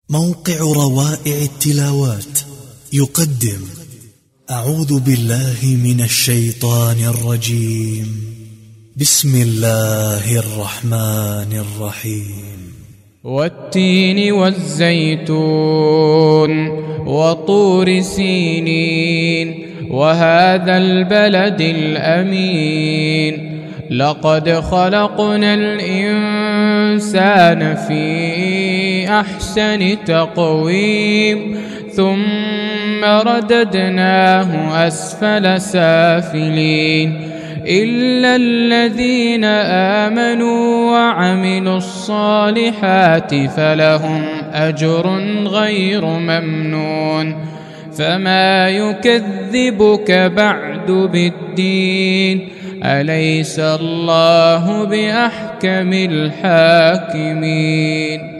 موقع روائع التلاوات يقدم أعوذ بالله من الشيطان الرجيم. بسم الله الرحمن الرحيم. والتين والزيتون وطور سينين وهذا البلد الأمين لقد خلقنا الإنسان في أحسن تقويم ثم رددناه أسفل سافلين إلا الذين آمنوا وعملوا الصالحات فلهم أجر غير ممنون فما يكذبك بعد بالدين أليس الله بأحكم الحاكمين.